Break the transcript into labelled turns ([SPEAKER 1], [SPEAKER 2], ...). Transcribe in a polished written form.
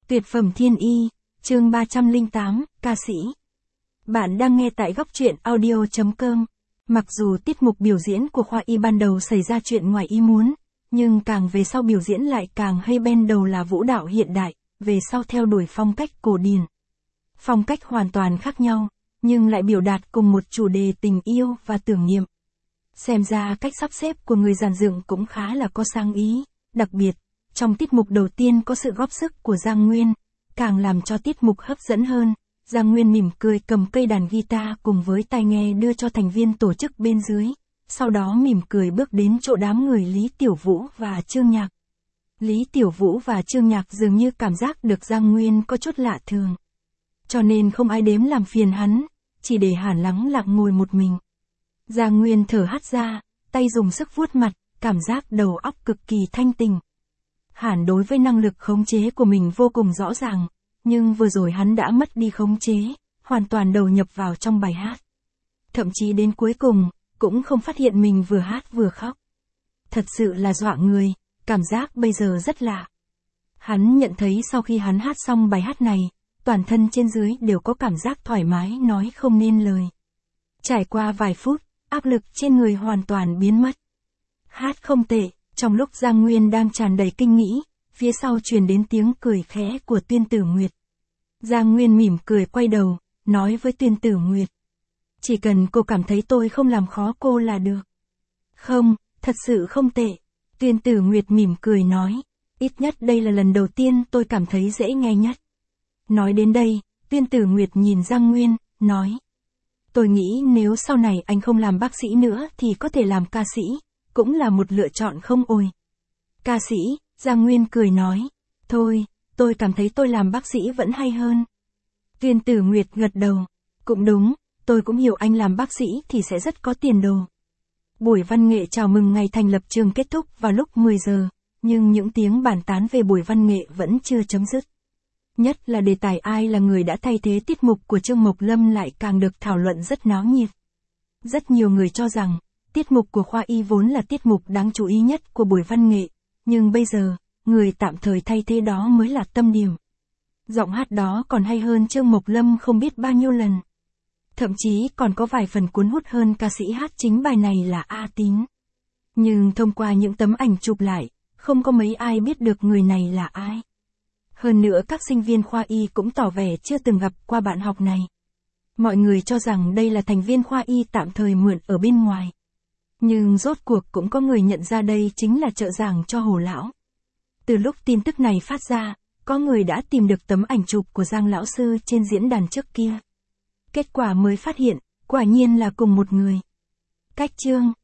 [SPEAKER 1] Tuyệt phẩm thiên y, chương 308, ca sĩ. Bạn đang nghe tại góc truyện audio.com. Mặc dù tiết mục biểu diễn của khoa y ban đầu xảy ra chuyện ngoài ý muốn, nhưng càng về sau biểu diễn lại càng hay bên đầu là vũ đạo hiện đại, về sau theo đuổi phong cách cổ điển. Phong cách hoàn toàn khác nhau, nhưng lại biểu đạt cùng một chủ đề tình yêu và tưởng niệm. Xem ra cách sắp xếp của người dàn dựng cũng khá là có sáng ý, đặc biệt, trong tiết mục đầu tiên có sự góp sức của Giang Nguyên, càng làm cho tiết mục hấp dẫn hơn. Giang Nguyên mỉm cười cầm cây đàn guitar cùng với tai nghe đưa cho thành viên tổ chức bên dưới, sau đó mỉm cười bước đến chỗ đám người Lý Tiểu Vũ và Trương Nhạc. Lý Tiểu Vũ và Trương Nhạc dường như cảm giác được Giang Nguyên có chút lạ thường. Cho nên không ai đếm làm phiền hắn, chỉ để Hàn lắng lặng ngồi một mình. Giang Nguyên thở hắt ra, tay dùng sức vuốt mặt, cảm giác đầu óc cực kỳ thanh tình. Hàn đối với năng lực khống chế của mình vô cùng rõ ràng, nhưng vừa rồi hắn đã mất đi khống chế, hoàn toàn đầu nhập vào trong bài hát. Thậm chí đến cuối cùng, cũng không phát hiện mình vừa hát vừa khóc. Thật sự là dọa người, cảm giác bây giờ rất lạ. Hắn nhận thấy sau khi hắn hát xong bài hát này, toàn thân trên dưới đều có cảm giác thoải mái nói không nên lời. Trải qua vài phút, áp lực trên người hoàn toàn biến mất. Hát không tệ. Trong lúc Giang Nguyên đang tràn đầy kinh nghĩ, phía sau truyền đến tiếng cười khẽ của Tuyên Tử Nguyệt. Giang Nguyên mỉm cười quay đầu, nói với Tuyên Tử Nguyệt. Chỉ cần cô cảm thấy tôi không làm khó cô là được. Không, thật sự không tệ. Tuyên Tử Nguyệt mỉm cười nói. Ít nhất đây là lần đầu tiên tôi cảm thấy dễ nghe nhất. Nói đến đây, Tuyên Tử Nguyệt nhìn Giang Nguyên, nói. Tôi nghĩ nếu sau này anh không làm bác sĩ nữa thì có thể làm ca sĩ. Cũng là một lựa chọn không ôi. Ca sĩ, Giang Nguyên cười nói. Thôi, tôi cảm thấy tôi làm bác sĩ vẫn hay hơn. Tuyên Tử Nguyệt gật đầu. Cũng đúng, tôi cũng hiểu anh làm bác sĩ thì sẽ rất có tiền đồ. Buổi văn nghệ chào mừng ngày thành lập trường kết thúc vào lúc 10 giờ, nhưng những tiếng bàn tán về buổi văn nghệ vẫn chưa chấm dứt. Nhất là đề tài ai là người đã thay thế tiết mục của Trương Mộc Lâm lại càng được thảo luận rất náo nhiệt. Rất nhiều người cho rằng, tiết mục của khoa y vốn là tiết mục đáng chú ý nhất của buổi văn nghệ, nhưng bây giờ, người tạm thời thay thế đó mới là tâm điểm. Giọng hát đó còn hay hơn Trương Mộc Lâm không biết bao nhiêu lần. Thậm chí còn có vài phần cuốn hút hơn ca sĩ hát chính bài này là A Tín. Nhưng thông qua những tấm ảnh chụp lại, không có mấy ai biết được người này là ai. Hơn nữa các sinh viên khoa y cũng tỏ vẻ chưa từng gặp qua bạn học này. Mọi người cho rằng đây là thành viên khoa y tạm thời mượn ở bên ngoài. Nhưng rốt cuộc cũng có người nhận ra đây chính là trợ giảng cho Hồ Lão. Từ lúc tin tức này phát ra, có người đã tìm được tấm ảnh chụp của Giang Lão Sư trên diễn đàn trước kia. Kết quả mới phát hiện, quả nhiên là cùng một người. Cách chương